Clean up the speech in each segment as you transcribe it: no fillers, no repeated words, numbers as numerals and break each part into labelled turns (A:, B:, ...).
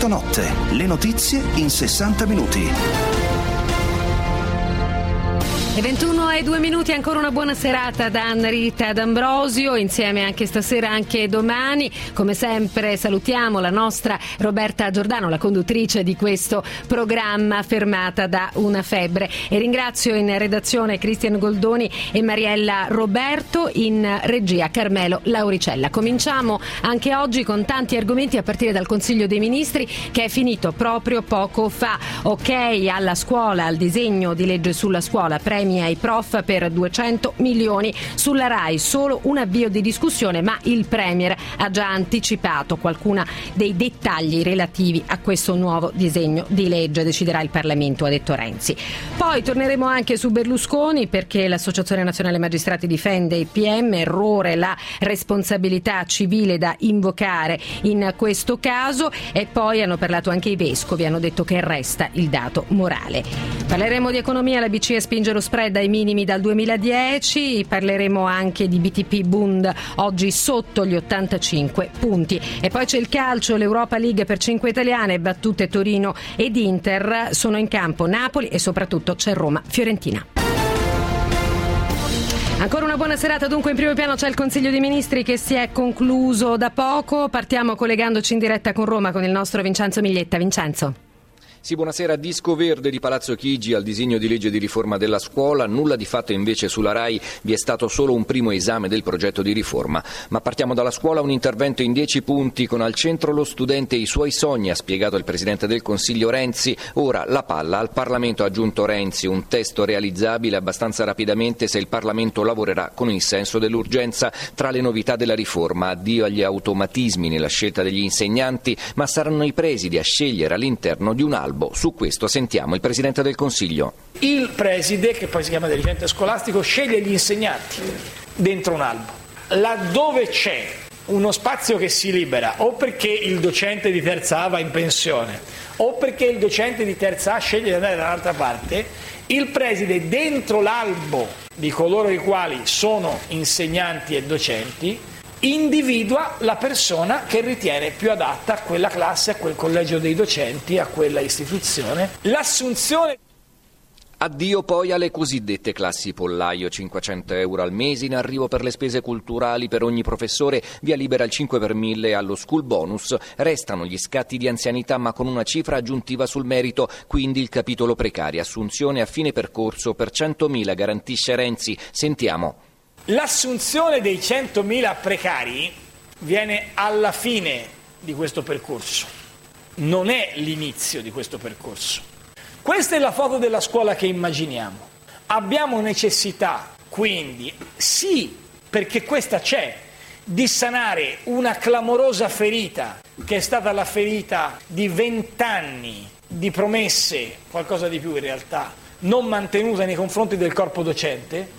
A: Certa Notte, le notizie in 60 minuti.
B: E 21:02, ancora una buona serata da Anna-Rita D'Ambrosio, insieme anche stasera, anche domani. Come sempre salutiamo la nostra Roberta Giordano, la conduttrice di questo programma, fermata da una febbre. E ringrazio in redazione Cristian Goldoni e Mariella Roberto, in regia Carmelo Lauricella. Cominciamo anche oggi con tanti argomenti, a partire dal Consiglio dei Ministri che è finito proprio poco fa. Ok alla scuola, al disegno di legge sulla scuola, premia ai prof per 200 milioni. Sulla RAI solo un avvio di discussione, ma il Premier ha già anticipato qualcuna dei dettagli relativi a questo nuovo disegno di legge. Deciderà il Parlamento, ha detto Renzi. Poi torneremo anche su Berlusconi, perché l'Associazione Nazionale Magistrati difende il PM, errore la responsabilità civile da invocare in questo caso. E poi hanno parlato anche i vescovi, hanno detto che resta il dato morale. Parleremo di economia, la BCE spinge lo spread ai minimi dal 2010, parleremo anche di BTP Bund, oggi sotto gli 85 punti. E poi c'è il calcio, l'Europa League per 5 italiane, battute Torino ed Inter, sono in campo Napoli e soprattutto c'è Roma-Fiorentina. Ancora una buona serata, dunque in primo piano c'è il Consiglio dei Ministri che si è concluso da poco. Partiamo collegandoci in diretta con Roma con il nostro Vincenzo Miglietta. Vincenzo.
C: Sì, buonasera. Disco verde di Palazzo Chigi al disegno di legge di riforma della scuola. Nulla di fatto invece sulla RAI, vi è stato solo un primo esame del progetto di riforma. Ma partiamo dalla scuola, un intervento in 10 punti con al centro lo studente e i suoi sogni, ha spiegato il Presidente del Consiglio Renzi. Ora la palla al Parlamento, ha aggiunto Renzi, un testo realizzabile abbastanza rapidamente se il Parlamento lavorerà con il senso dell'urgenza. Tra le novità della riforma, addio agli automatismi nella scelta degli insegnanti, ma saranno i presidi a scegliere all'interno di un albo. Su questo sentiamo il Presidente del Consiglio.
D: Il preside, che poi si chiama dirigente scolastico, sceglie gli insegnanti dentro un albo. Laddove c'è uno spazio che si libera, o perché il docente di terza A va in pensione, o perché il docente di terza A sceglie di andare dall'altra parte, il preside dentro l'albo di coloro i quali sono insegnanti e docenti individua la persona che ritiene più adatta a quella classe, a quel collegio dei docenti, a quella istituzione. L'assunzione.
C: Addio poi alle cosiddette classi pollaio, 500 euro al mese in arrivo per le spese culturali per ogni professore, via libera il 5 per 1000 allo school bonus, restano gli scatti di anzianità ma con una cifra aggiuntiva sul merito, quindi il capitolo precari, assunzione a fine percorso per 100.000, garantisce Renzi. Sentiamo.
D: L'assunzione dei 100.000 precari viene alla fine di questo percorso, non è l'inizio di questo percorso. Questa è la foto della scuola che immaginiamo. Abbiamo necessità, quindi, sì, perché questa c'è, di sanare una clamorosa ferita, che è stata la ferita di 20 anni di promesse, qualcosa di più in realtà, non mantenute nei confronti del corpo docente.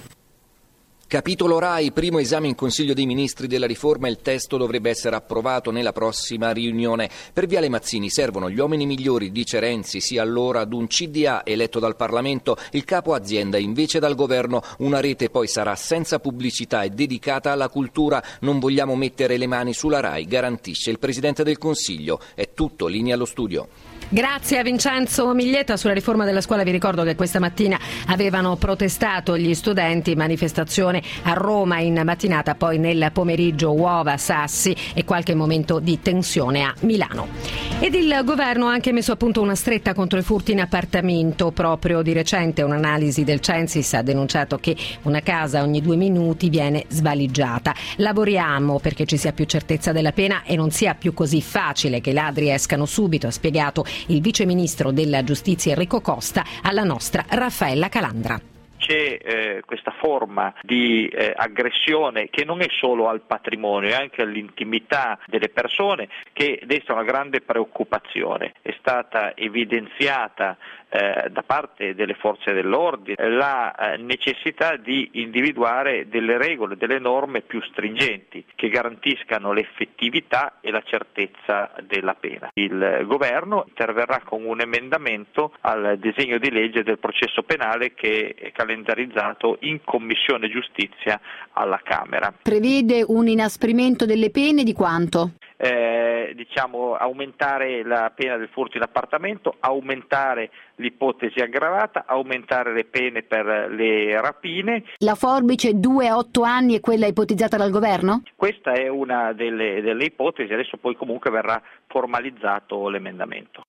C: Capitolo RAI, primo esame in Consiglio dei Ministri della riforma, il testo dovrebbe essere approvato nella prossima riunione. Per Viale Mazzini servono gli uomini migliori, dice Renzi, sia allora ad un CDA eletto dal Parlamento, il capo azienda invece dal governo, una rete poi sarà senza pubblicità e dedicata alla cultura, non vogliamo mettere le mani sulla RAI, garantisce il Presidente del Consiglio. È tutto, linea allo studio.
B: Grazie a Vincenzo Miglietta. Sulla riforma della scuola vi ricordo che questa mattina avevano protestato gli studenti, manifestazione a Roma in mattinata, poi nel pomeriggio uova, sassi e qualche momento di tensione a Milano. Ed il governo ha anche messo a punto una stretta contro i furti in appartamento. Proprio di recente un'analisi del Censis ha denunciato che una casa ogni 2 minuti viene svaligiata. Lavoriamo perché ci sia più certezza della pena e non sia più così facile che i ladri escano subito, ha spiegato il vice ministro della giustizia Enrico Costa alla nostra Raffaella Calandra.
E: C'è questa forma di aggressione che non è solo al patrimonio, è anche all'intimità delle persone, che desta una grande preoccupazione. È stata evidenziata da parte delle forze dell'ordine la necessità di individuare delle regole, delle norme più stringenti che garantiscano l'effettività e la certezza della pena. Il governo interverrà con un emendamento al disegno di legge del processo penale che è calendarizzato in Commissione Giustizia alla Camera.
F: Prevede un inasprimento delle pene di quanto?
E: aumentare la pena del furto in appartamento, aumentare l'ipotesi aggravata, aumentare le pene per le rapine.
F: La forbice 2 a 8 anni è quella ipotizzata dal governo?
E: Questa è una delle ipotesi, adesso poi comunque verrà formalizzato l'emendamento.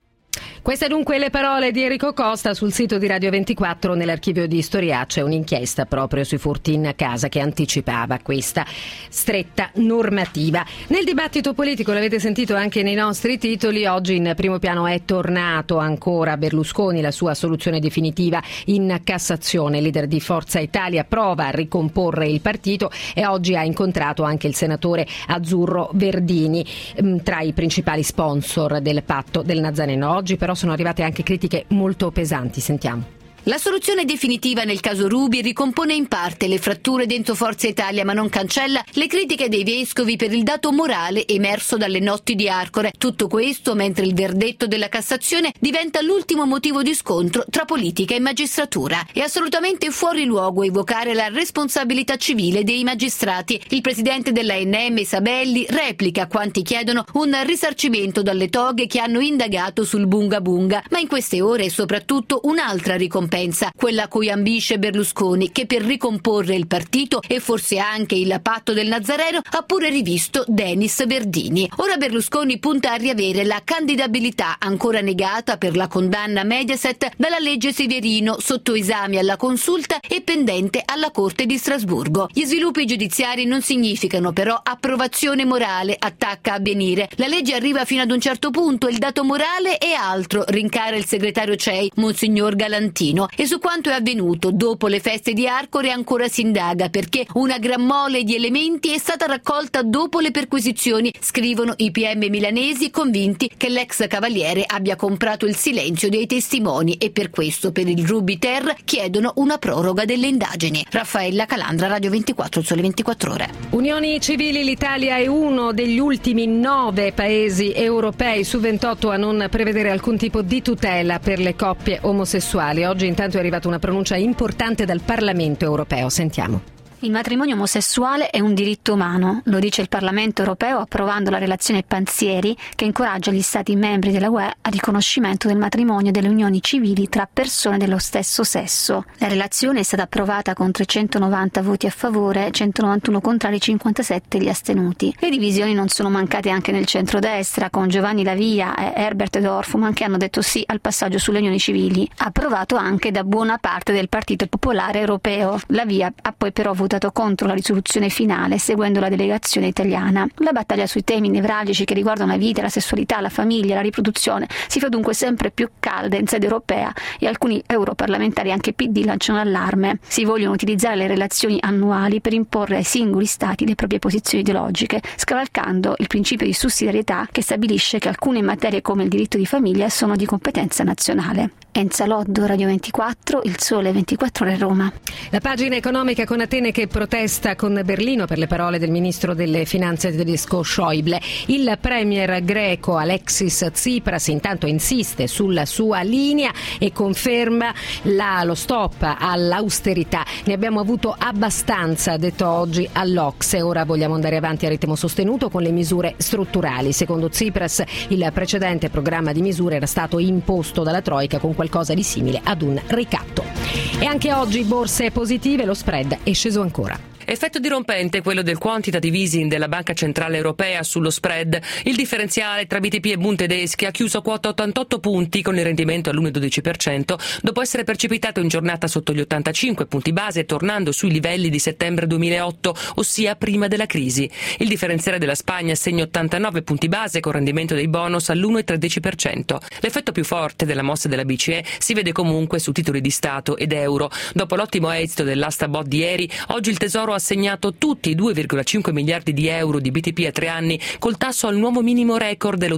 B: Queste dunque le parole di Enrico Costa sul sito di Radio 24. Nell'archivio di Storia c'è un'inchiesta proprio sui furti in casa che anticipava questa stretta normativa. Nel dibattito politico, l'avete sentito anche nei nostri titoli, oggi in primo piano è tornato ancora Berlusconi, la sua soluzione definitiva in Cassazione. Il leader di Forza Italia prova a ricomporre il partito e oggi ha incontrato anche il senatore Azzurro Verdini, tra i principali sponsor del patto del Nazareno. Oggi però sono arrivate anche critiche molto pesanti, sentiamo.
F: La soluzione definitiva nel caso Ruby ricompone in parte le fratture dentro Forza Italia, ma non cancella le critiche dei vescovi per il dato morale emerso dalle notti di Arcore. Tutto questo mentre il verdetto della Cassazione diventa l'ultimo motivo di scontro tra politica e magistratura. È assolutamente fuori luogo evocare la responsabilità civile dei magistrati. Il presidente dell'ANM Sabelli replica a quanti chiedono un risarcimento dalle toghe che hanno indagato sul Bunga Bunga, ma in queste ore è soprattutto un'altra ricompensa, quella a cui ambisce Berlusconi, che per ricomporre il partito e forse anche il patto del Nazareno ha pure rivisto Denis Verdini. Ora Berlusconi punta a riavere la candidabilità ancora negata per la condanna Mediaset dalla legge Severino, sotto esame alla Consulta e pendente alla Corte di Strasburgo. Gli sviluppi giudiziari non significano però approvazione morale, attacca Avvenire. La legge arriva fino ad un certo punto, il dato morale è altro, rincara il segretario CEI, Monsignor Galantino. E su quanto è avvenuto dopo le feste di Arcore ancora si indaga, perché una gran mole di elementi è stata raccolta dopo le perquisizioni, scrivono i PM milanesi, convinti che l'ex cavaliere abbia comprato il silenzio dei testimoni e per questo, per il Ruby Ter, chiedono una proroga delle indagini. Raffaella Calandra, Radio 24, Sole 24 Ore.
B: Unioni civili, l'Italia è uno degli ultimi 9 paesi europei su 28 a non prevedere alcun tipo di tutela per le coppie omosessuali. Oggi intanto è arrivata una pronuncia importante dal Parlamento europeo. Sentiamo.
G: Il matrimonio omosessuale è un diritto umano, lo dice il Parlamento europeo approvando la relazione Panzieri che incoraggia gli Stati membri della UE al riconoscimento del matrimonio e delle unioni civili tra persone dello stesso sesso. La relazione è stata approvata con 390 voti a favore, 191 contrari, 57 gli astenuti. Le divisioni non sono mancate anche nel centrodestra, con Giovanni La Via e Herbert Dorfmann che hanno detto sì al passaggio sulle unioni civili, approvato anche da buona parte del Partito Popolare Europeo. La Via ha poi però votato contro la risoluzione finale, seguendo la delegazione italiana. La battaglia sui temi nevralgici che riguardano la vita, la sessualità, la famiglia, la riproduzione si fa dunque sempre più calda in sede europea e alcuni europarlamentari, anche PD, lanciano allarme. Si vogliono utilizzare le relazioni annuali per imporre ai singoli stati le proprie posizioni ideologiche, scavalcando il principio di sussidiarietà che stabilisce che alcune materie come il diritto di famiglia sono di competenza nazionale. Enza Loddo, Radio 24, Il Sole 24 Ore, Roma.
B: La pagina economica con Atene che protesta con Berlino per le parole del ministro delle finanze tedesco Schäuble. Il premier greco Alexis Tsipras intanto insiste sulla sua linea e conferma lo stop all'austerità. Ne abbiamo avuto abbastanza, ha detto oggi all'Ocse. Ora vogliamo andare avanti a ritmo sostenuto con le misure strutturali. Secondo Tsipras il precedente programma di misure era stato imposto dalla Troika con qualcosa di simile ad un ricatto. E anche oggi borse positive, lo spread è sceso ancora.
H: Effetto dirompente quello del quantitative easing della Banca Centrale Europea sullo spread. Il differenziale tra BTP e Bund tedeschi ha chiuso a quota 88 punti con il rendimento all'1,12% dopo essere precipitato in giornata sotto gli 85 punti base, tornando sui livelli di settembre 2008, ossia prima della crisi. Il differenziale della Spagna segna 89 punti base con rendimento dei bonus all'1,13%. L'effetto più forte della mossa della BCE si vede comunque su titoli di Stato ed euro. Dopo l'ottimo esito dell'asta bond di ieri, oggi il Tesoro ha assegnato tutti i 2,5 miliardi di euro di BTP a 3 anni col tasso al nuovo minimo record dello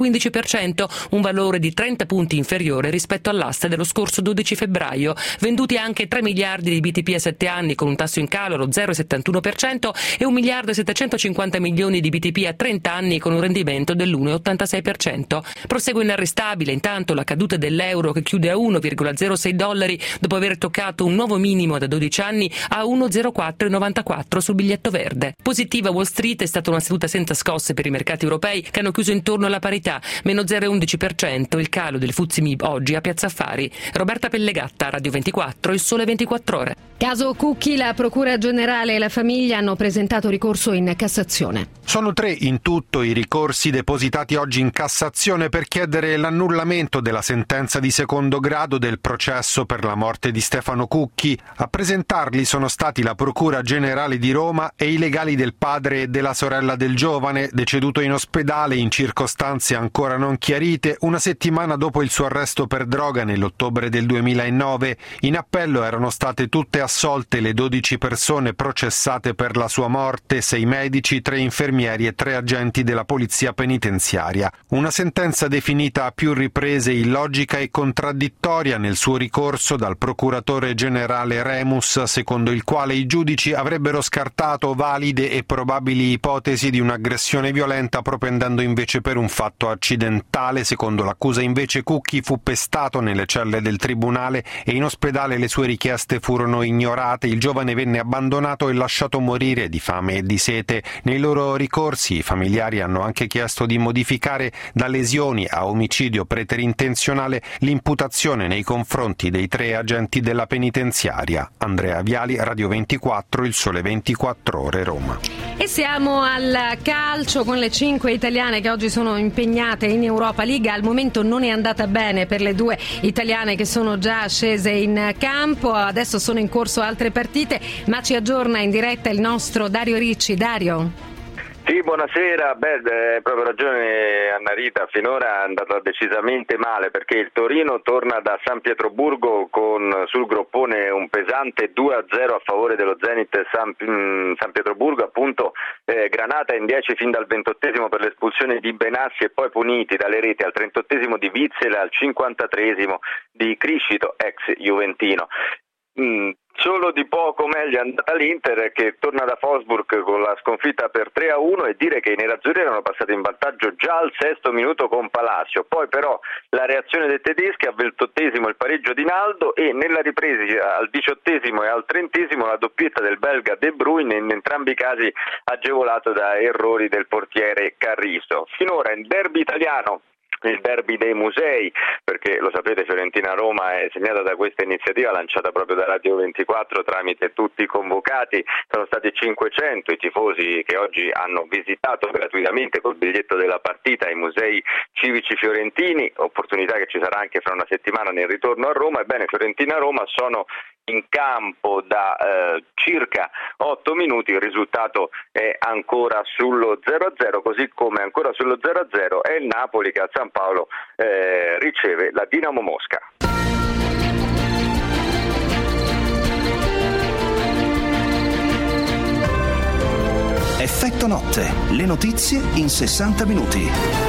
H: 0,15%, un valore di 30 punti inferiore rispetto all'asta dello scorso 12 febbraio. Venduti anche 3 miliardi di BTP a 7 anni con un tasso in calo allo 0,71% e 1 miliardo e 750 milioni di BTP a 30 anni con un rendimento dell'1,86%. Prosegue inarrestabile intanto la caduta dell'euro che chiude a $1,06 dopo aver toccato un nuovo minimo da 12 anni a 1,0490 €1,94 sul biglietto verde. Positiva Wall Street, è stata una seduta senza scosse per i mercati europei che hanno chiuso intorno alla parità, meno 0,11%, il calo del FTSE MIB oggi a Piazza Affari. Roberta Pellegatta, Radio 24, Il Sole 24 Ore.
B: Caso Cucchi, la Procura Generale e la famiglia hanno presentato ricorso in Cassazione.
I: Sono 3 in tutto i ricorsi depositati oggi in Cassazione per chiedere l'annullamento della sentenza di secondo grado del processo per la morte di Stefano Cucchi. A presentarli sono stati la Procura Generale di Roma e i legali del padre e della sorella del giovane, deceduto in ospedale in circostanze ancora non chiarite, una settimana dopo il suo arresto per droga nell'ottobre del 2009. In appello erano state tutte assolte le 12 persone processate per la sua morte, 6 medici, 3 infermieri e 3 agenti della polizia penitenziaria. Una sentenza definita a più riprese illogica e contraddittoria nel suo ricorso dal procuratore generale Remus, secondo il quale i giudici avrebbero scartato valide e probabili ipotesi di un'aggressione violenta, propendendo invece per un fatto accidentale. Secondo l'accusa invece Cucchi fu pestato nelle celle del tribunale e in ospedale le sue richieste furono ignorate. Il giovane venne abbandonato e lasciato morire di fame e di sete. Nei loro ricorsi i familiari hanno anche chiesto di modificare da lesioni a omicidio preterintenzionale l'imputazione nei confronti dei 3 agenti della penitenziaria. Andrea Viali, Radio 24, Il Sole 24 Ore, Roma.
B: E siamo al calcio con le 5 italiane che oggi sono impegnate in Europa League. Al momento non è andata bene per le 2 italiane che sono già scese in campo. Adesso sono in corso altre partite, ma ci aggiorna in diretta il nostro Dario Ricci. Dario.
J: Sì, buonasera. Hai proprio ragione Anna Rita, finora è andata decisamente male perché il Torino torna da San Pietroburgo con sul groppone un pesante 2-0 a favore dello Zenit San Pietroburgo, appunto Granata in 10 fin dal 28esimo per l'espulsione di Benassi e poi puniti dalle reti al 38esimo di Witzel e al 53esimo di Criscito, ex juventino. Solo di poco meglio è andata l'Inter, che torna da Wolfsburg con la sconfitta per 3-1, e dire che i nerazzurri erano passati in vantaggio già al 6° minuto con Palacio. Poi però la reazione dei tedeschi, al 28esimo il pareggio di Naldo e nella ripresa al 18esimo e al 30esimo la doppietta del belga De Bruyne, in entrambi i casi agevolato da errori del portiere Carrizo. Finora il derby italiano, il derby dei musei, perché lo sapete Fiorentina-Roma è segnata da questa iniziativa lanciata proprio da Radio 24 tramite tutti i convocati. Sono stati 500 i tifosi che oggi hanno visitato gratuitamente col biglietto della partita i musei civici fiorentini, opportunità che ci sarà anche fra una settimana nel ritorno a Roma. Ebbene, Fiorentina-Roma sono in campo da circa 8 minuti, il risultato è ancora sullo 0-0, così come ancora sullo 0-0 è il Napoli che a San Paolo riceve la Dinamo Mosca.
A: Effetto notte, le notizie in 60 minuti.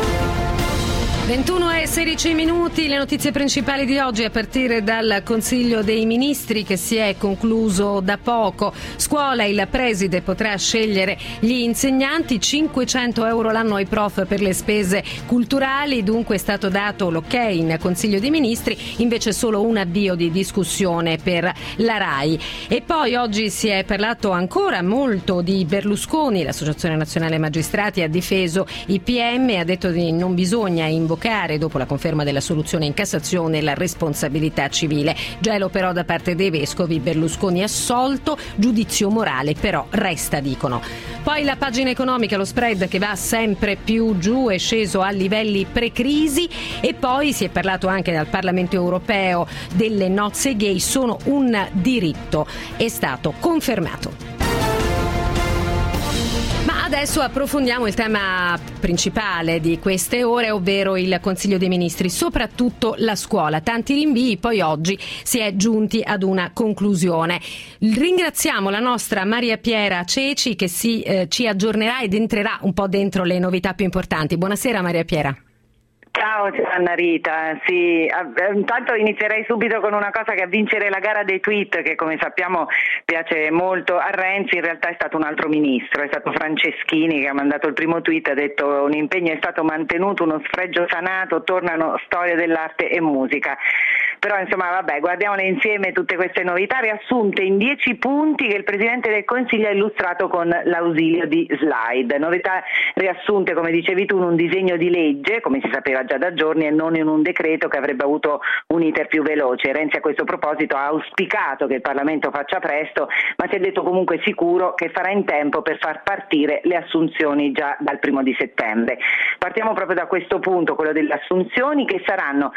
B: 21:16, le notizie principali di oggi a partire dal Consiglio dei Ministri che si è concluso da poco. Scuola, il preside potrà scegliere gli insegnanti, 500 euro l'anno ai prof per le spese culturali, dunque è stato dato l'ok in Consiglio dei Ministri, invece solo un avvio di discussione per la RAI. E poi oggi si è parlato ancora molto di Berlusconi, l'Associazione Nazionale Magistrati ha difeso i PM e ha detto che non bisogna invocare dopo la conferma della soluzione in Cassazione la responsabilità civile. Gelo però da parte dei vescovi, Berlusconi assolto, giudizio morale però resta, dicono. Poi la pagina economica, lo spread che va sempre più giù, è sceso a livelli pre-crisi, e poi si è parlato anche dal Parlamento europeo delle nozze gay, sono un diritto, è stato confermato. Ma adesso approfondiamo il tema principale di queste ore, ovvero il Consiglio dei Ministri, soprattutto la scuola. Tanti rinvii, poi oggi si è giunti ad una conclusione. Ringraziamo la nostra Maria Piera Ceci che ci aggiornerà ed entrerà un po' dentro le novità più importanti. Buonasera Maria Piera.
K: Ciao Anna Rita, sì, intanto inizierei subito con una cosa, che a vincere la gara dei tweet, che come sappiamo piace molto a Renzi, in realtà è stato un altro ministro, è stato Franceschini che ha mandato il primo tweet, ha detto un impegno è stato mantenuto, uno sfregio sanato, tornano storia dell'arte e musica. però insomma vabbè, guardiamole insieme tutte queste novità riassunte in 10 punti che il Presidente del Consiglio ha illustrato con l'ausilio di slide. Novità riassunte, come dicevi tu, in un disegno di legge, come si sapeva già da giorni, e non in un decreto che avrebbe avuto un iter più veloce. Renzi a questo proposito ha auspicato che il Parlamento faccia presto, ma si è detto comunque sicuro che farà in tempo per far partire le assunzioni già dal 1 di settembre. Partiamo proprio da questo punto, quello delle assunzioni, che saranno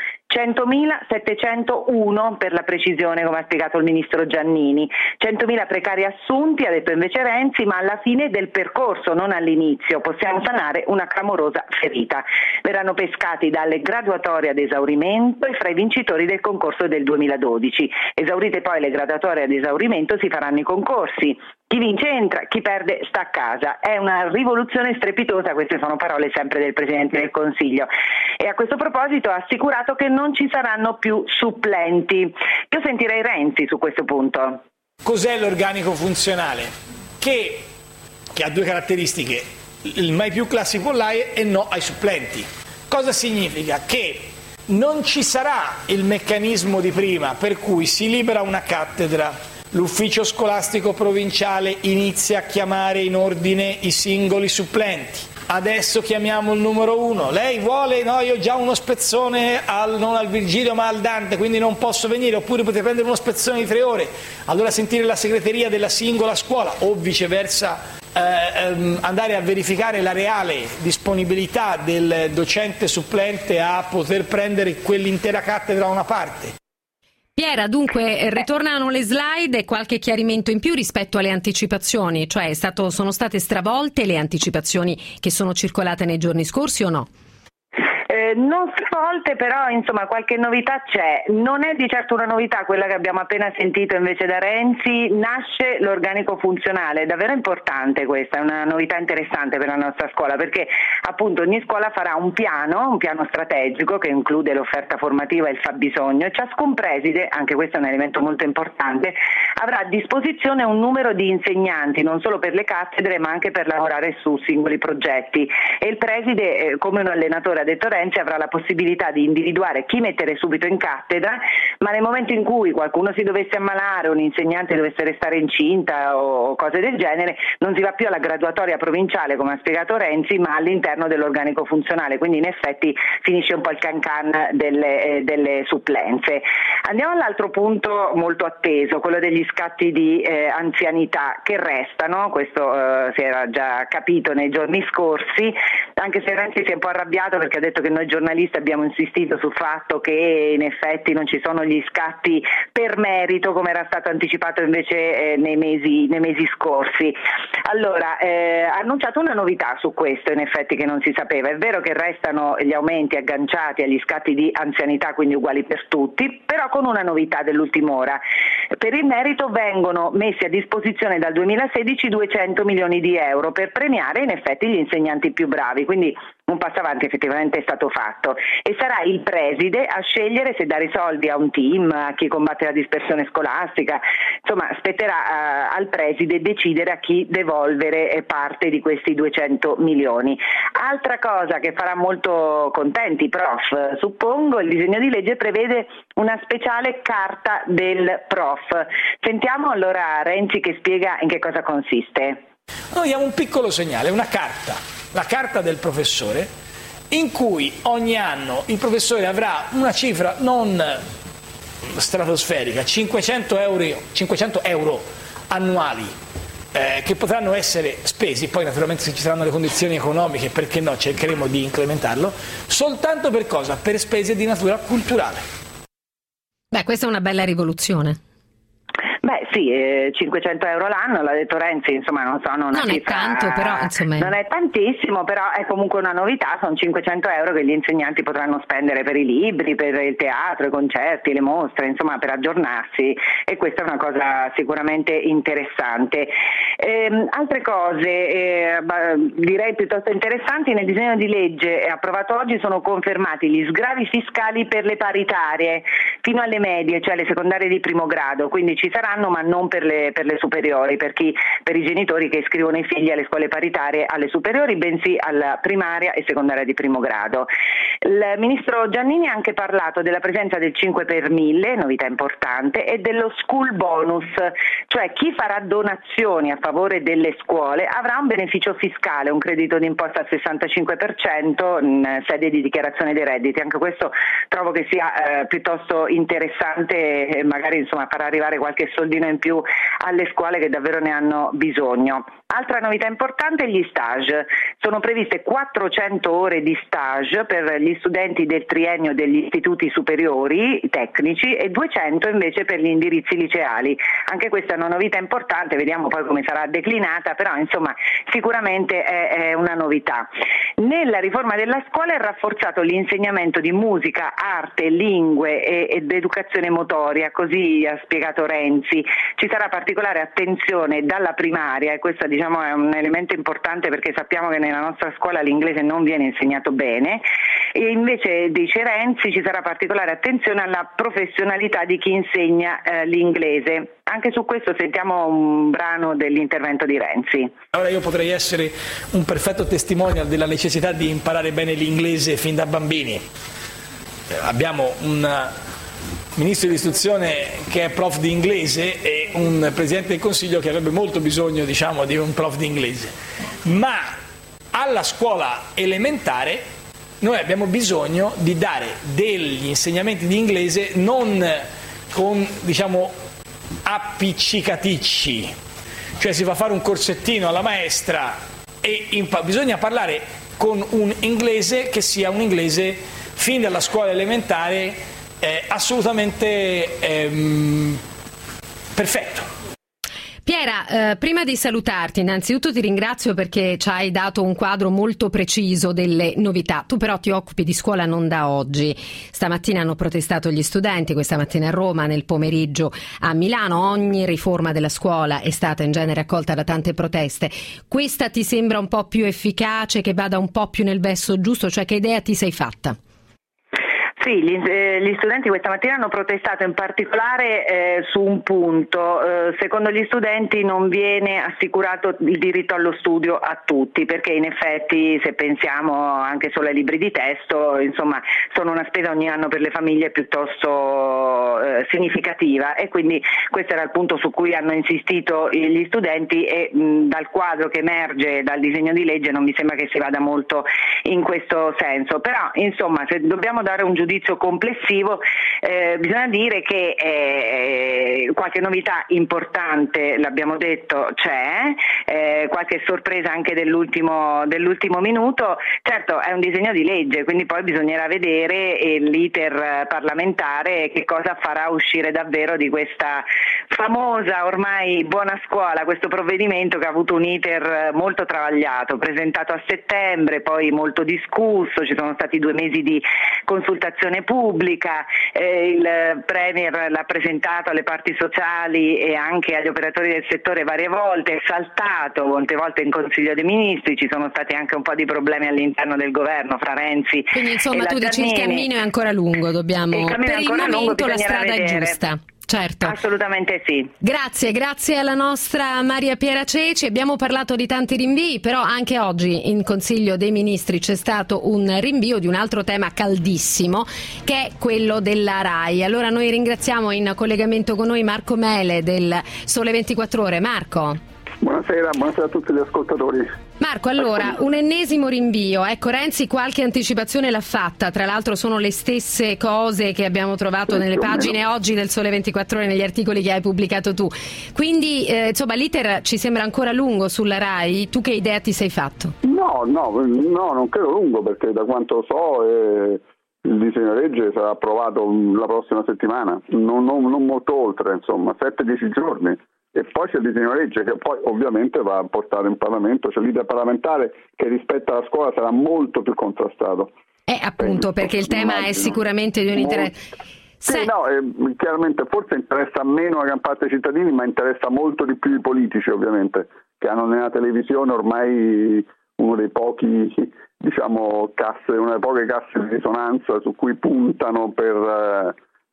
K: 100.701 per la precisione, come ha spiegato il ministro Giannini. 100.000 precari assunti, ha detto invece Renzi, ma alla fine del percorso, non all'inizio. Possiamo sanare una clamorosa ferita. Verranno pescati dalle graduatorie ad esaurimento e fra i vincitori del concorso del 2012. Esaurite poi le graduatorie ad esaurimento si faranno i concorsi. Chi vince entra, chi perde sta a casa. È una rivoluzione strepitosa, queste sono parole sempre del Presidente del Consiglio. E a questo proposito ha assicurato che non ci saranno più supplenti. Io sentirei Renzi su questo punto.
D: Cos'è l'organico funzionale? Che ha due caratteristiche, il mai più classico online e no ai supplenti. Cosa significa? Che non ci sarà il meccanismo di prima per cui si libera una cattedra, l'ufficio scolastico provinciale inizia a chiamare in ordine i singoli supplenti. Adesso chiamiamo il numero 1. Lei vuole? No, io ho già uno spezzone non al Virgilio ma al Dante, quindi non posso venire. Oppure potete prendere uno spezzone di 3 ore. Allora sentire la segreteria della singola scuola o viceversa. Andare a verificare la reale disponibilità del docente supplente a poter prendere quell'intera cattedra da una parte.
B: Piera, dunque ritornano le slide e qualche chiarimento in più rispetto alle anticipazioni, cioè sono state stravolte le anticipazioni che sono circolate nei giorni scorsi o no?
K: Non stravolte, però insomma qualche novità c'è. Non è di certo una novità quella che abbiamo appena sentito invece da Renzi. Nasce l'organico funzionale, è davvero importante questa, è una novità interessante per la nostra scuola, perché appunto ogni scuola farà un piano strategico che include l'offerta formativa e il fabbisogno, e ciascun preside, anche questo è un elemento molto importante, avrà a disposizione un numero di insegnanti non solo per le cattedre ma anche per lavorare su singoli progetti, e il preside, come un allenatore ha detto Renzi, avrà la possibilità di individuare chi mettere subito in cattedra, ma nel momento in cui qualcuno si dovesse ammalare, un insegnante dovesse restare incinta o cose del genere, non si va più alla graduatoria provinciale come ha spiegato Renzi, ma all'interno dell'organico funzionale, quindi in effetti finisce un po' il can-can delle supplenze. Andiamo all'altro punto molto atteso, quello degli scatti di anzianità che restano. Questo si era già capito nei giorni scorsi, anche se Renzi si è un po' arrabbiato perché ha detto che noi giornalisti abbiamo insistito sul fatto che in effetti non ci sono gli scatti per merito come era stato anticipato invece nei mesi scorsi. Allora, ha annunciato una novità su questo, in effetti, che non si sapeva. È vero che restano gli aumenti agganciati agli scatti di anzianità, quindi uguali per tutti, però con una novità dell'ultima ora. Per il merito vengono messi a disposizione dal 2016 200 milioni di euro per premiare in effetti gli insegnanti più bravi, quindi un passo avanti effettivamente è stato fatto, e sarà il preside a scegliere se dare i soldi a un team, a chi combatte la dispersione scolastica. Insomma, spetterà al preside decidere a chi devolvere parte di questi 200 milioni. Altra cosa che farà molto contenti i prof, suppongo, il disegno di legge prevede una speciale carta del prof. Sentiamo allora Renzi che spiega in che cosa consiste.
D: Noi diamo un piccolo segnale, una carta, la carta del professore, in cui ogni anno il professore avrà una cifra non stratosferica, 500 euro annuali che potranno essere spesi, poi naturalmente se ci saranno le condizioni economiche, perché no, cercheremo di incrementarlo, soltanto per cosa? Per spese di natura culturale.
B: Beh, questa è una bella rivoluzione.
K: Beh sì, 500 euro l'anno, l'ha detto Renzi, insomma non
B: è tanto, però insomma
K: non è tantissimo, però è comunque una novità, sono 500 euro che gli insegnanti potranno spendere per i libri, per il teatro, i concerti, le mostre, insomma per aggiornarsi, e questa è una cosa sicuramente interessante. Altre cose direi piuttosto interessanti, nel disegno di legge approvato oggi sono confermati gli sgravi fiscali per le paritarie fino alle medie, cioè le secondarie di primo grado, quindi ci saranno anno, ma non per le superiori, per i genitori che iscrivono i figli alle scuole paritarie alle superiori, bensì alla primaria e secondaria di primo grado. Il ministro Giannini ha anche parlato della presenza del 5 per 1000, novità importante, e dello school bonus, cioè chi farà donazioni a favore delle scuole avrà un beneficio fiscale, un credito d'imposta al 65% in sede di dichiarazione dei redditi. Anche questo trovo che sia piuttosto interessante e magari farà arrivare qualche soldino in più alle scuole che davvero ne hanno bisogno. Altra novità importante, gli stage. Sono previste 400 ore di stage per gli studenti del triennio degli istituti superiori tecnici e 200 invece per gli indirizzi liceali. Anche questa è una novità importante, vediamo poi come sarà declinata, però sicuramente è una novità. Nella riforma della scuola è rafforzato l'insegnamento di musica, arte, lingue ed educazione motoria, così ha spiegato Renzi. Ci sarà particolare attenzione dalla primaria, e questo è un elemento importante perché sappiamo che nella nostra scuola l'inglese non viene insegnato bene, e invece dice Renzi ci sarà particolare attenzione alla professionalità di chi insegna l'inglese. Anche su questo sentiamo un brano dell'intervento di Renzi.
D: Allora io potrei essere un perfetto testimonial della necessità di imparare bene l'inglese fin da bambini. Abbiamo un ministro dell'istruzione che è prof di inglese e un presidente del Consiglio che avrebbe molto bisogno di un prof di inglese. Ma alla scuola elementare noi abbiamo bisogno di dare degli insegnamenti di inglese non con appiccicaticci, cioè si fa fare un corsettino alla maestra e bisogna parlare con un inglese che sia un inglese fin dalla scuola elementare assolutamente perfetto.
B: Piera, prima di salutarti, innanzitutto ti ringrazio perché ci hai dato un quadro molto preciso delle novità. Tu però ti occupi di scuola non da oggi. Stamattina hanno protestato gli studenti, questa mattina a Roma, nel pomeriggio a Milano. Ogni riforma della scuola è stata in genere accolta da tante proteste. Questa ti sembra un po' più efficace, che vada un po' più nel verso giusto? Cioè, che idea ti sei fatta?
K: Sì, gli studenti questa mattina hanno protestato in particolare su un punto. Secondo gli studenti non viene assicurato il diritto allo studio a tutti, perché in effetti, se pensiamo anche solo ai libri di testo, sono una spesa ogni anno per le famiglie piuttosto significativa, e quindi questo era il punto su cui hanno insistito gli studenti, e dal quadro che emerge dal disegno di legge non mi sembra che si vada molto in questo senso. Però se dobbiamo dare un giudizio complessivo, bisogna dire che qualche novità importante, l'abbiamo detto, c'è, qualche sorpresa anche dell'ultimo minuto. Certo, è un disegno di legge, quindi poi bisognerà vedere l'iter parlamentare che cosa farà uscire davvero di questa famosa ormai buona scuola, questo provvedimento che ha avuto un iter molto travagliato, presentato a settembre, poi molto discusso, ci sono stati 2 mesi di consultazione pubblica, il Premier l'ha presentato alle parti sociali e anche agli operatori del settore varie volte, è saltato molte volte in Consiglio dei Ministri, ci sono stati anche un po' di problemi all'interno del governo fra Renzi.
B: Quindi tu dici il cammino è ancora lungo, dobbiamo per il momento la strada è giusta. Certo.
K: Assolutamente sì.
B: Grazie alla nostra Maria Piera Ceci. Abbiamo parlato di tanti rinvii, però anche oggi in Consiglio dei Ministri c'è stato un rinvio di un altro tema caldissimo, che è quello della RAI. Allora noi ringraziamo in collegamento con noi Marco Mele del Sole 24 Ore. Marco.
L: Buonasera a tutti gli ascoltatori.
B: Marco, allora, un ennesimo rinvio. Ecco, Renzi qualche anticipazione l'ha fatta, tra l'altro sono le stesse cose che abbiamo trovato nelle pagine oggi del Sole 24 Ore, negli articoli che hai pubblicato tu. Quindi, l'iter ci sembra ancora lungo sulla RAI. Tu che idea ti sei fatto?
L: No, non credo lungo, perché da quanto so il disegno di legge sarà approvato la prossima settimana, non molto oltre, 7-10 giorni. E poi c'è il disegno di legge che poi ovviamente va a portare in Parlamento, c'è l'iter parlamentare che rispetto alla scuola sarà molto più contrastato.
B: Appunto, perché il tema è sicuramente di un interesse.
L: Chiaramente forse interessa meno a gran parte dei cittadini, ma interessa molto di più i politici, ovviamente, che hanno nella televisione ormai una delle poche casse di risonanza su cui puntano per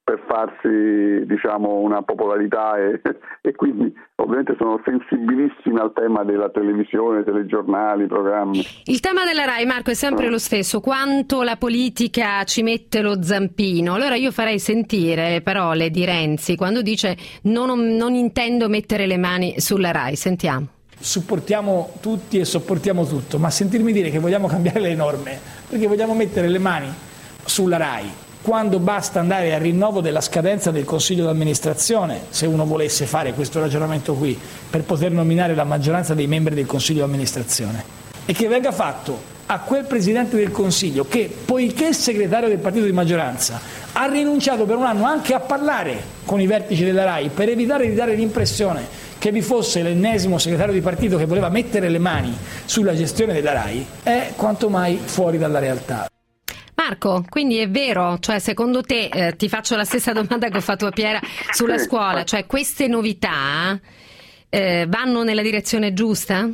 L: per farsi, diciamo, una popolarità e quindi ovviamente sono sensibilissimi al tema della televisione, telegiornali, programmi.
B: Il tema della RAI, Marco, è sempre lo stesso: quanto la politica ci mette lo zampino. Allora io farei sentire le parole di Renzi quando dice non intendo mettere le mani sulla RAI. Sentiamo.
D: Supportiamo tutti e sopportiamo tutto, ma sentirmi dire che vogliamo cambiare le norme perché vogliamo mettere le mani sulla RAI quando basta andare al rinnovo della scadenza del Consiglio d'amministrazione, se uno volesse fare questo ragionamento qui, per poter nominare la maggioranza dei membri del Consiglio d'amministrazione, e che venga fatto a quel Presidente del Consiglio che, poiché segretario del partito di maggioranza, ha rinunciato per un anno anche a parlare con i vertici della RAI per evitare di dare l'impressione che vi fosse l'ennesimo segretario di partito che voleva mettere le mani sulla gestione della RAI, è quanto mai fuori dalla realtà.
B: Marco, quindi è vero, cioè secondo te, ti faccio la stessa domanda che ho fatto a Piera sulla scuola, cioè queste novità vanno nella direzione giusta?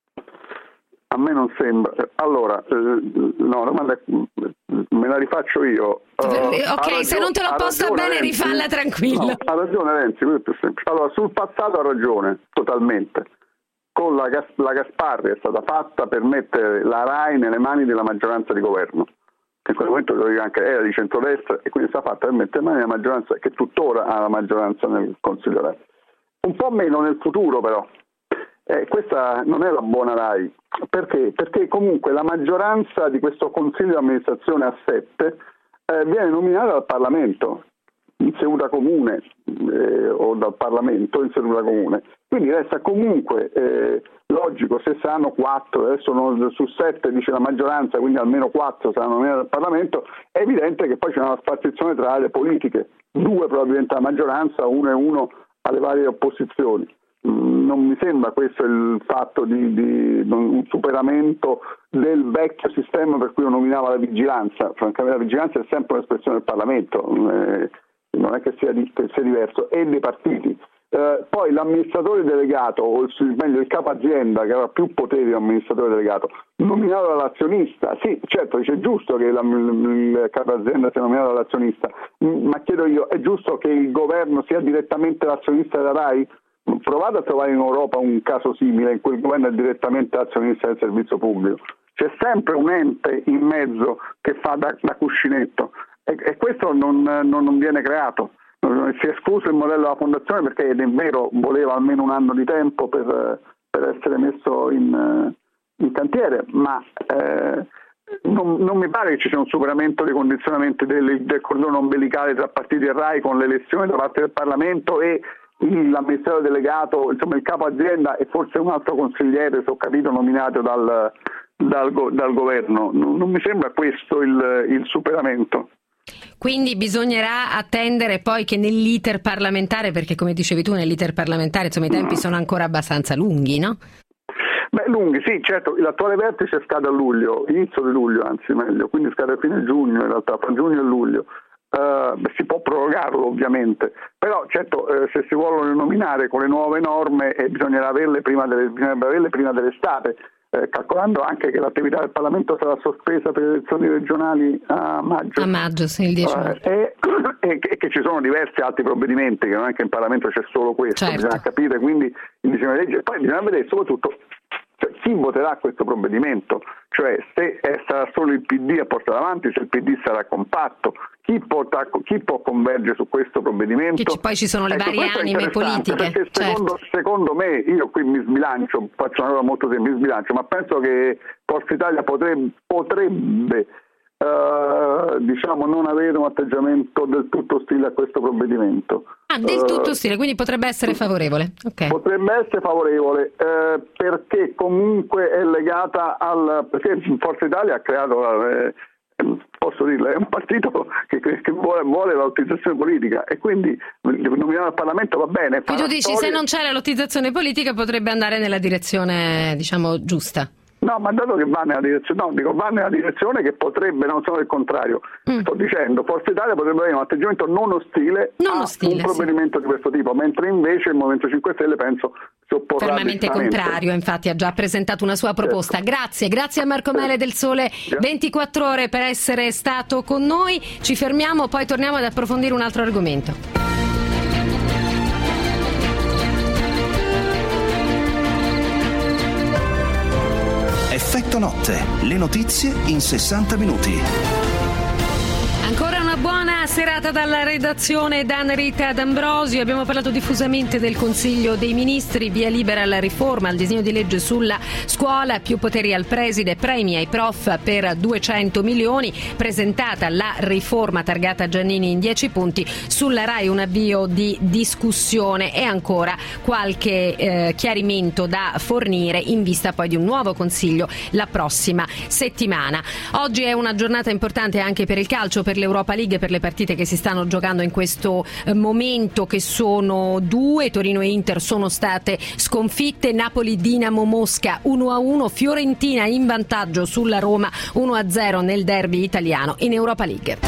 L: A me non sembra. Allora, no, domanda me la rifaccio io.
B: Ok, se non te l'ho posta bene, Renzi, rifalla tranquillo.
L: No, ha ragione Renzi, questo è più semplice. Allora, sul passato ha ragione, totalmente. Con la Gasparri è stata fatta per mettere la RAI nelle mani della maggioranza di governo. In quel momento anche era di centrodestra e quindi è stata fatta per mettere le mani nella maggioranza, che tuttora ha la maggioranza nel Consiglio RAI. Un po' meno nel futuro però. Questa non è la buona RAI. Perché? Perché comunque la maggioranza di questo Consiglio di amministrazione a 7 viene nominata dal Parlamento in seduta comune o dal Parlamento in seduta comune. Quindi resta comunque logico, se saranno 4, adesso su 7 dice la maggioranza, quindi almeno 4 saranno nominati dal Parlamento, è evidente che poi c'è una spartizione tra le politiche, 2 probabilmente alla maggioranza, 1 e 1 alle varie opposizioni. Non mi sembra questo il fatto di un superamento del vecchio sistema per cui nominava la vigilanza. Francamente la vigilanza è sempre un'espressione del Parlamento, non è che sia diverso, e dei partiti. Poi l'amministratore delegato, o meglio il capo azienda, che aveva più poteri dell'amministratore delegato, nominato dall'azionista, sì, certo, dice è giusto che il capo azienda sia nominato dall'azionista, ma chiedo io, è giusto che il governo sia direttamente l'azionista della RAI? Provate a trovare in Europa un caso simile in cui il governo è direttamente azionista del servizio pubblico. C'è sempre un ente in mezzo che fa da cuscinetto e questo non viene creato. Si è escluso il modello della fondazione perché è vero voleva almeno un anno di tempo per essere messo in cantiere, ma non mi pare che ci sia un superamento dei condizionamenti del cordone ombelicale tra partiti e RAI con l'elezione da parte del Parlamento e l'amministratore delegato, insomma il capo azienda e forse un altro consigliere, se ho capito, nominato dal governo. Non mi sembra questo il superamento.
B: Quindi bisognerà attendere poi che nell'iter parlamentare, perché come dicevi tu nell'iter parlamentare insomma i tempi sono ancora abbastanza lunghi, no?
L: Beh, lunghi, sì, certo, l'attuale vertice scade a luglio, inizio di luglio anzi meglio, quindi scade a fine giugno in realtà, fra giugno e luglio. Si può prorogarlo ovviamente, però certo se si vogliono nominare con le nuove norme bisognerà averle prima dell'estate, calcolando anche che l'attività del Parlamento sarà sospesa per le elezioni regionali a maggio.
B: A maggio, sì, il 10 maggio.
L: E che ci sono diversi altri provvedimenti, che non è che in Parlamento c'è solo questo, certo. Bisogna capire quindi il disegno di legge e poi bisogna vedere soprattutto chi voterà questo provvedimento, cioè se sarà solo il PD a portare avanti, se il PD sarà compatto, chi può convergere su questo provvedimento.
B: Che poi ci sono le varie anime politiche.
L: Perché
B: certo.
L: secondo me, io qui mi sbilancio, faccio una cosa molto semplice, mi sbilancio, ma penso che Forza Italia potrebbe non avere un atteggiamento del tutto ostile a questo provvedimento.
B: Del tutto ostile, quindi potrebbe essere favorevole. Okay.
L: Potrebbe essere favorevole perché comunque è legata perché Forza Italia ha creato posso dirlo, è un partito che vuole la lottizzazione politica e quindi nominare al Parlamento va bene.
B: Quindi tu dici se non c'è la lottizzazione politica potrebbe andare nella direzione giusta.
L: No, ma dato che va nella direzione che potrebbe, non sono il contrario. Sto dicendo, Forza Italia potrebbe avere un atteggiamento non ostile a un provvedimento di questo tipo, mentre invece il Movimento 5 Stelle penso
B: fermamente contrario, infatti ha già presentato una sua proposta. Certo. Grazie a Marco Mele del Sole 24 Ore per essere stato con noi. Ci fermiamo, poi torniamo ad approfondire un altro argomento.
A: Effetto notte, le notizie in 60 minuti.
B: Ancora una buona serata dalla redazione da Rita D'Ambrosio. Abbiamo parlato diffusamente del Consiglio dei Ministri, via libera alla riforma, al disegno di legge sulla scuola, più poteri al preside, premi ai prof per 200 milioni, presentata la riforma targata Giannini in 10 punti, sulla RAI un avvio di discussione e ancora qualche chiarimento da fornire in vista poi di un nuovo Consiglio la prossima settimana. Oggi è una giornata importante anche per il calcio, per l'Europa League, per le partite che si stanno giocando in questo momento, che sono 2. Torino e Inter sono state sconfitte, Napoli Dinamo Mosca 1-1, Fiorentina in vantaggio sulla Roma 1-0 nel derby italiano in Europa League.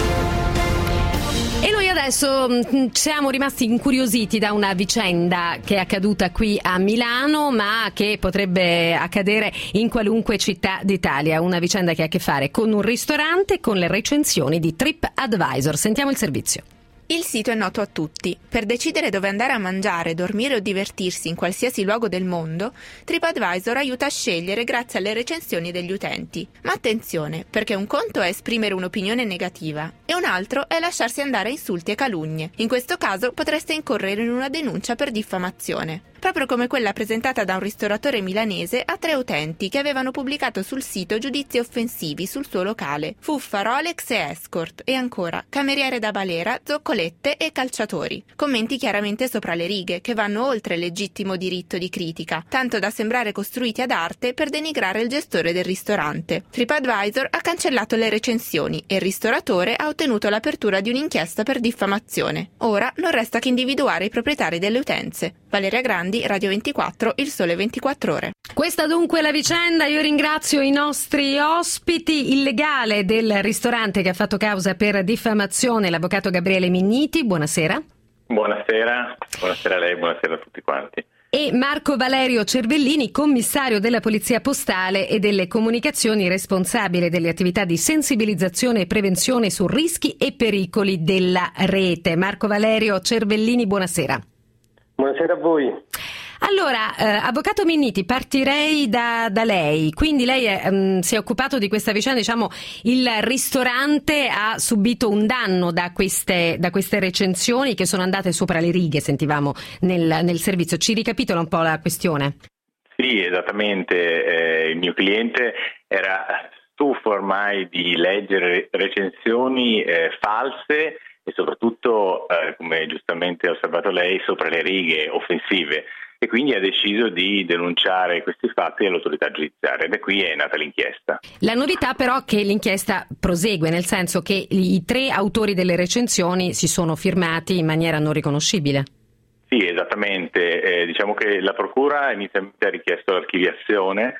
B: E noi adesso siamo rimasti incuriositi da una vicenda che è accaduta qui a Milano, ma che potrebbe accadere in qualunque città d'Italia. Una vicenda che ha a che fare con un ristorante, con le recensioni di TripAdvisor. Sentiamo il servizio.
M: Il sito è noto a tutti. Per decidere dove andare a mangiare, dormire o divertirsi in qualsiasi luogo del mondo, TripAdvisor aiuta a scegliere grazie alle recensioni degli utenti. Ma attenzione, perché un conto è esprimere un'opinione negativa e un altro è lasciarsi andare a insulti e calunnie. In questo caso potreste incorrere in una denuncia per diffamazione. Proprio come quella presentata da un ristoratore milanese a 3 utenti che avevano pubblicato sul sito giudizi offensivi sul suo locale. Fuffa, Rolex e escort. E ancora, cameriere da balera, zoccolette e calciatori. Commenti chiaramente sopra le righe, che vanno oltre il legittimo diritto di critica, tanto da sembrare costruiti ad arte per denigrare il gestore del ristorante. TripAdvisor ha cancellato le recensioni e il ristoratore ha ottenuto l'apertura di un'inchiesta per diffamazione. Ora non resta che individuare i proprietari delle utenze. Valeria Grandi, Radio 24, Il Sole 24 Ore.
B: Questa dunque è la vicenda. Io ringrazio i nostri ospiti. Il legale del ristorante che ha fatto causa per diffamazione, l'avvocato Gabriele Minniti. Buonasera.
N: Buonasera a lei, buonasera a tutti quanti.
B: E Marco Valerio Cervellini, commissario della Polizia Postale e delle Comunicazioni, responsabile delle attività di sensibilizzazione e prevenzione su rischi e pericoli della rete. Marco Valerio Cervellini, buonasera.
O: Buonasera a voi.
B: Allora, avvocato Minniti, partirei da lei. Quindi lei si è occupato di questa vicenda, diciamo, il ristorante ha subito un danno da queste recensioni che sono andate sopra le righe, sentivamo nel servizio. Ci ricapitola un po' la questione?
N: Sì, esattamente. Il mio cliente era stufo ormai di leggere recensioni false e soprattutto, come giustamente ha osservato lei, sopra le righe offensive, e quindi ha deciso di denunciare questi fatti all'autorità giudiziaria, e da qui è nata l'inchiesta.
B: La novità però è che l'inchiesta prosegue, nel senso che i 3 autori delle recensioni si sono firmati in maniera non riconoscibile.
N: Sì, esattamente. Diciamo che la Procura inizialmente ha richiesto l'archiviazione,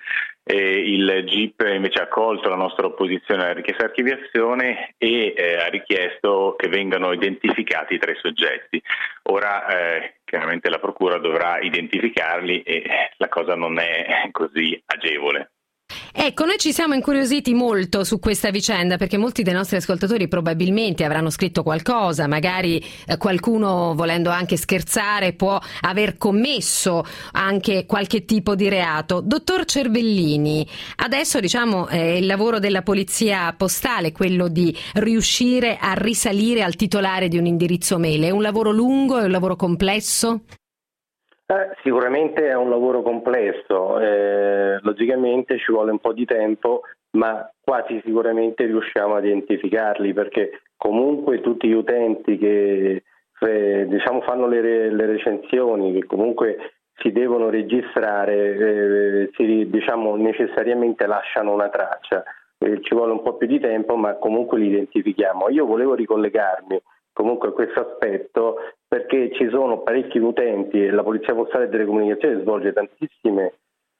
N: il GIP invece ha accolto la nostra opposizione alla richiesta di archiviazione e ha richiesto che vengano identificati i 3 soggetti. Ora chiaramente la Procura dovrà identificarli e la cosa non è così agevole.
B: Ecco, noi ci siamo incuriositi molto su questa vicenda perché molti dei nostri ascoltatori probabilmente avranno scritto qualcosa, magari qualcuno, volendo anche scherzare, può aver commesso anche qualche tipo di reato. Dottor Cervellini, adesso il lavoro della polizia postale, quello di riuscire a risalire al titolare di un indirizzo mail, è un lavoro lungo, è un lavoro complesso?
O: Sicuramente è un lavoro complesso, logicamente ci vuole un po' di tempo, ma quasi sicuramente riusciamo a identificarli, perché comunque tutti gli utenti che fanno le recensioni, che comunque si devono registrare, necessariamente lasciano una traccia. Ci vuole un po' più di tempo, ma comunque li identifichiamo. Io volevo ricollegarmi comunque a questo aspetto perché ci sono parecchi utenti e la Polizia Postale e delle Comunicazioni svolge tantissime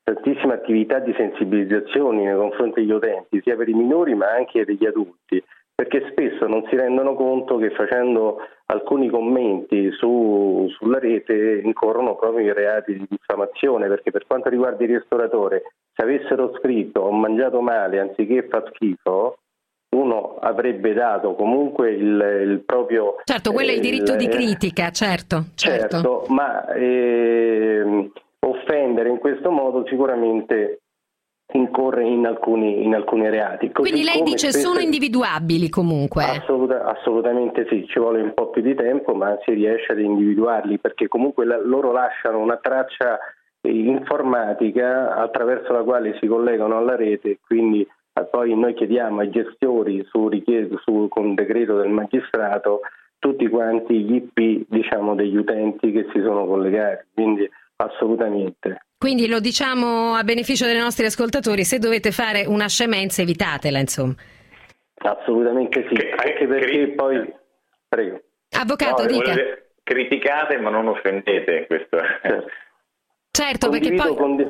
O: attività di sensibilizzazione nei confronti degli utenti, sia per i minori ma anche per gli adulti, perché spesso non si rendono conto che facendo alcuni commenti sulla rete incorrono proprio in reati di diffamazione, perché per quanto riguarda il ristoratore, se avessero scritto ho mangiato male anziché fa schifo, uno avrebbe dato comunque il proprio...
B: Certo, quello è il diritto di critica, certo.
O: Ma offendere in questo modo sicuramente incorre in alcuni reati. Così
B: quindi lei dice sono individuabili comunque?
O: Assolutamente sì, ci vuole un po' più di tempo, ma si riesce ad individuarli, perché comunque loro lasciano una traccia informatica attraverso la quale si collegano alla rete, quindi poi noi chiediamo ai gestori con decreto del magistrato tutti quanti gli IP degli utenti che si sono collegati, quindi assolutamente.
B: Quindi lo diciamo a beneficio dei nostri ascoltatori, se dovete fare una scemenza evitatela, insomma.
O: Assolutamente sì, anche perché poi... Prego.
B: Avvocato, dica.
N: Criticate ma non offendete, questo.
B: Certo, perché poi...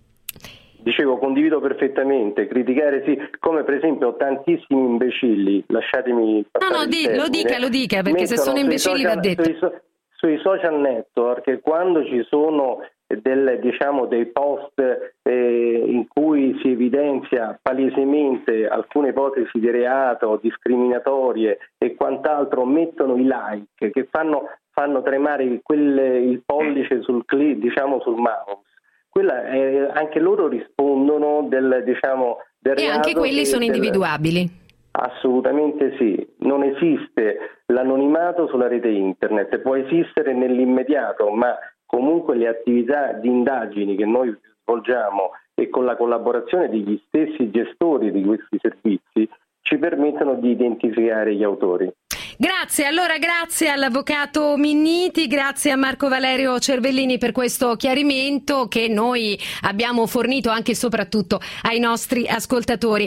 O: Condivido perfettamente, criticare sì, come per esempio tantissimi imbecilli, lasciatemi passare
B: lo dica, perché se sono imbecilli va detto.
O: Sui social network, quando ci sono dei post in cui si evidenzia palesemente alcune ipotesi di reato, discriminatorie e quant'altro, mettono i like che fanno tremare il pollice sul mouse. Anche loro rispondono del reato.
B: E anche quelli sono individuabili.
O: Assolutamente sì, non esiste l'anonimato sulla rete internet, può esistere nell'immediato, ma comunque le attività di indagini che noi svolgiamo e con la collaborazione degli stessi gestori di questi servizi ci permettono di identificare gli autori.
B: Grazie all'avvocato Minniti, grazie a Marco Valerio Cervellini per questo chiarimento che noi abbiamo fornito anche e soprattutto ai nostri ascoltatori.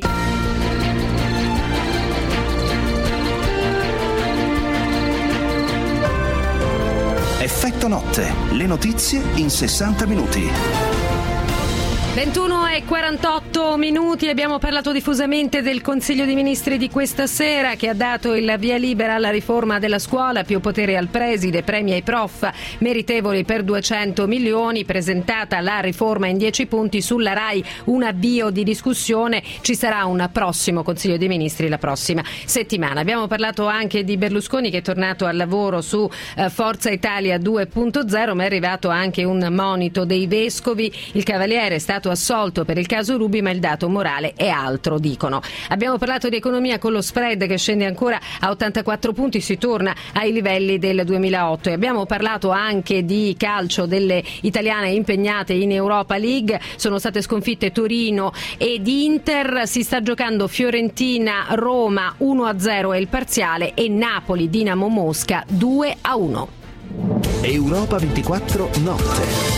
A: Effetto notte, le notizie in 60 minuti.
B: 21:48, abbiamo parlato diffusamente del Consiglio dei Ministri di questa sera che ha dato il via libera alla riforma della scuola, più potere al preside, premi ai prof meritevoli per 200 milioni, presentata la riforma in 10 punti sulla RAI, un avvio di discussione, ci sarà un prossimo Consiglio dei Ministri la prossima settimana. Abbiamo parlato anche di Berlusconi che è tornato al lavoro su Forza Italia 2.0, ma è arrivato anche un monito dei vescovi, il Cavaliere è stato assolto per il caso Ruby, ma il dato morale è altro, dicono. Abbiamo parlato di economia con lo spread che scende ancora a 84 punti, si torna ai livelli del 2008 e abbiamo parlato anche di calcio, delle italiane impegnate in Europa League, sono state sconfitte Torino ed Inter, si sta giocando Fiorentina-Roma 1-0 è il parziale e Napoli-Dinamo Mosca 2-1.
A: Europa 24 notte.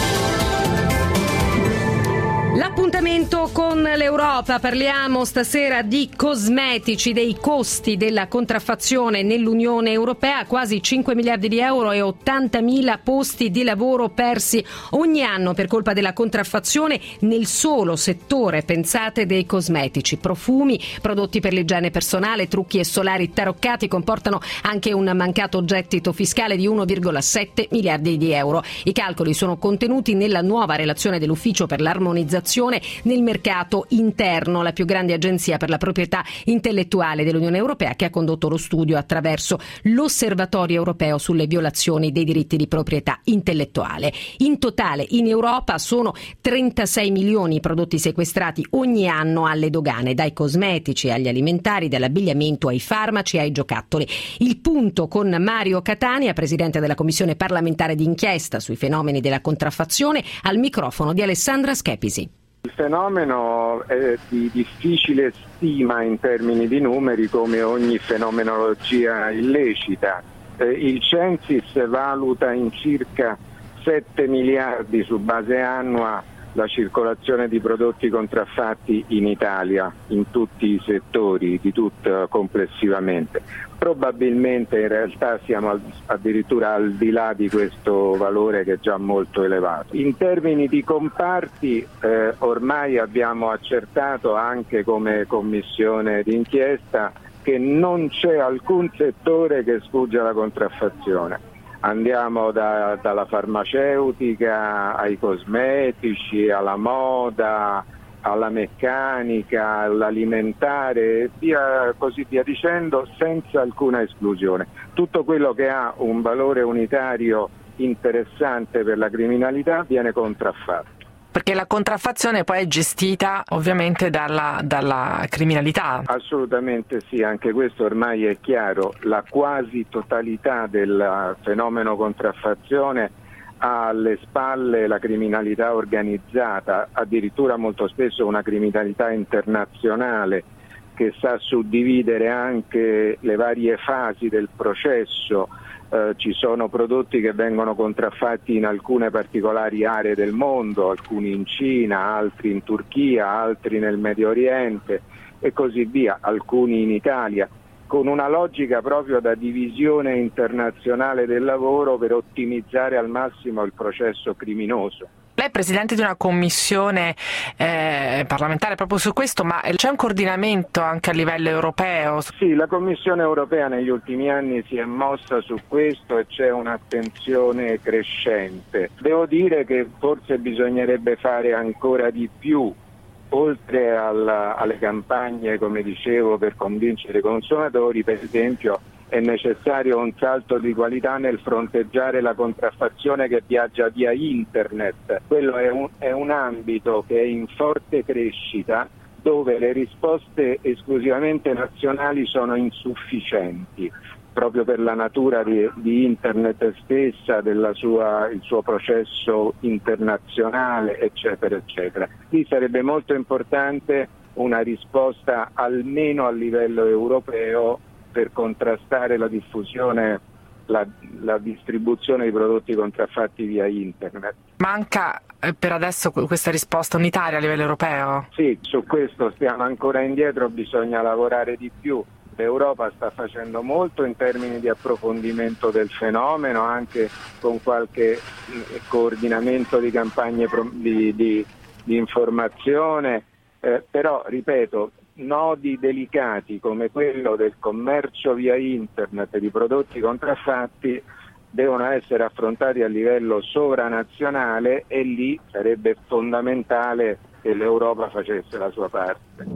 B: L'appuntamento con l'Europa, parliamo stasera di cosmetici, dei costi della contraffazione nell'Unione Europea, quasi 5 miliardi di euro e 80.000 posti di lavoro persi ogni anno per colpa della contraffazione nel solo settore, pensate, dei cosmetici. Profumi, prodotti per l'igiene personale, trucchi e solari taroccati comportano anche un mancato gettito fiscale di 1,7 miliardi di euro. I calcoli sono contenuti nella nuova relazione dell'Ufficio per l'armonizzazione nel mercato interno, la più grande agenzia per la proprietà intellettuale dell'Unione Europea, che ha condotto lo studio attraverso l'Osservatorio europeo sulle violazioni dei diritti di proprietà intellettuale. In totale in Europa sono 36 milioni i prodotti sequestrati ogni anno alle dogane, dai cosmetici agli alimentari, dall'abbigliamento ai farmaci ai giocattoli. Il punto con Mario Catania, presidente della Commissione parlamentare d'inchiesta sui fenomeni della contraffazione, al microfono di Alessandra Schepisi.
P: Il fenomeno è di difficile stima in termini di numeri, come ogni fenomenologia illecita. Il Censis valuta in circa 7 miliardi su base annua la circolazione di prodotti contraffatti in Italia, in tutti i settori, di tutto complessivamente. Probabilmente in realtà siamo addirittura al di là di questo valore che è già molto elevato. In termini di comparti ormai abbiamo accertato anche come commissione d'inchiesta che non c'è alcun settore che sfugge alla contraffazione. Andiamo dalla farmaceutica ai cosmetici, alla moda, alla meccanica, all'alimentare, così via dicendo, senza alcuna esclusione. Tutto quello che ha un valore unitario interessante per la criminalità viene contraffatto.
Q: Perché la contraffazione poi è gestita ovviamente dalla criminalità.
P: Assolutamente sì, anche questo ormai è chiaro. La quasi totalità del fenomeno contraffazione ha alle spalle la criminalità organizzata, addirittura molto spesso una criminalità internazionale che sa suddividere anche le varie fasi del processo. Ci sono prodotti che vengono contraffatti in alcune particolari aree del mondo, alcuni in Cina, altri in Turchia, altri nel Medio Oriente e così via, alcuni in Italia, con una logica proprio da divisione internazionale del lavoro per ottimizzare al massimo il processo criminoso.
Q: Lei è presidente di una commissione parlamentare proprio su questo, ma c'è un coordinamento anche a livello europeo?
P: Sì, la Commissione europea negli ultimi anni si è mossa su questo e c'è un'attenzione crescente. Devo dire che forse bisognerebbe fare ancora di più, oltre alle campagne, come dicevo, per convincere i consumatori. Per esempio è necessario un salto di qualità nel fronteggiare la contraffazione che viaggia via internet. Quello è un ambito che è in forte crescita, dove le risposte esclusivamente nazionali sono insufficienti, proprio per la natura di internet stessa, il suo processo internazionale, eccetera, eccetera. Qui sarebbe molto importante una risposta almeno a livello europeo per contrastare la diffusione, la distribuzione di prodotti contraffatti via internet.
Q: Manca per adesso questa risposta unitaria a livello europeo?
P: Sì, su questo stiamo ancora indietro, bisogna lavorare di più. L'Europa sta facendo molto in termini di approfondimento del fenomeno, anche con qualche coordinamento di campagne di informazione, però ripeto, nodi delicati come quello del commercio via internet di prodotti contraffatti devono essere affrontati a livello sovranazionale e lì sarebbe fondamentale che l'Europa facesse la sua parte.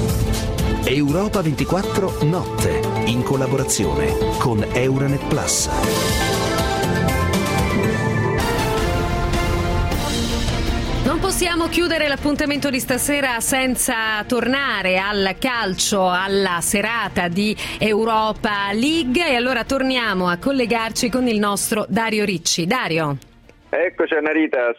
A: Europa 24 Notte, in collaborazione con Euranet Plus.
B: Non possiamo chiudere l'appuntamento di stasera senza tornare al calcio, alla serata di Europa League, e allora torniamo a collegarci con il nostro Dario Ricci. Dario.
J: Eccoci Annarita,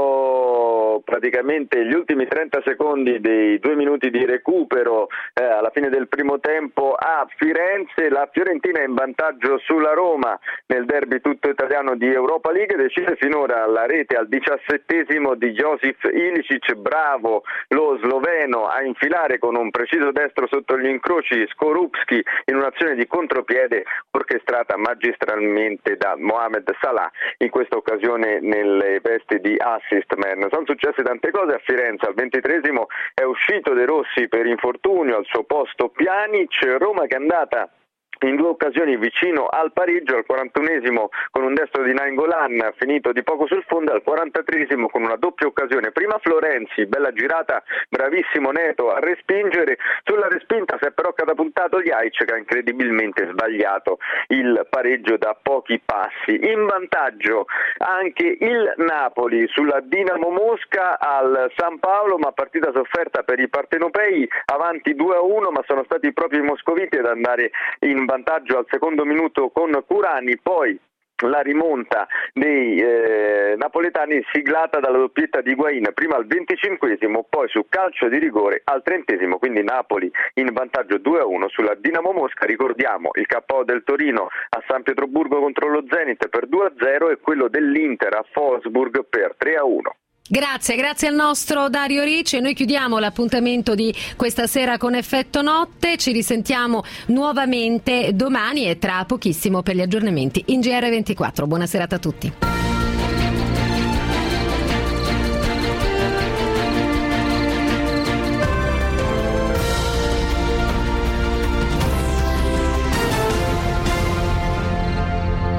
J: sono praticamente gli ultimi 30 secondi dei 2 minuti di recupero alla fine del primo tempo a Firenze. La Fiorentina è in vantaggio sulla Roma nel derby tutto italiano di Europa League, decide finora la rete al 17° di Josip Ilicic, bravo lo sloveno a infilare con un preciso destro sotto gli incroci Skorupski in un'azione di contropiede orchestrata magistralmente da Mohamed Salah, in questa occasione nelle vesti di assist man. Sono successe tante cose a Firenze. Al 23° è uscito De Rossi per infortunio, al suo posto Pjanic. Roma che è andata in 2 occasioni vicino al pareggio, al 41° con un destro di Nainggolan finito di poco sul fondo, al 43° con una doppia occasione, prima Florenzi, bella girata, bravissimo Neto a respingere, sulla respinta si è però catapultato Ljajic che ha incredibilmente sbagliato il pareggio da pochi passi. In vantaggio anche il Napoli sulla Dinamo Mosca al San Paolo, ma partita sofferta per i partenopei, avanti 2-1, ma sono stati proprio i moscoviti ad andare in vantaggio al secondo minuto con Curani, poi la rimonta dei napoletani siglata dalla doppietta di Higuain, prima al 25°, poi su calcio di rigore al 30°, quindi Napoli in vantaggio 2-1 sulla Dinamo Mosca. Ricordiamo il KO del Torino a San Pietroburgo contro lo Zenit per 2-0 e quello dell'Inter a Wolfsburg per 3-1.
B: Grazie al nostro Dario Ricci, e noi chiudiamo l'appuntamento di questa sera con Effetto Notte. Ci risentiamo nuovamente domani e tra pochissimo per gli aggiornamenti in GR24. Buona serata a tutti.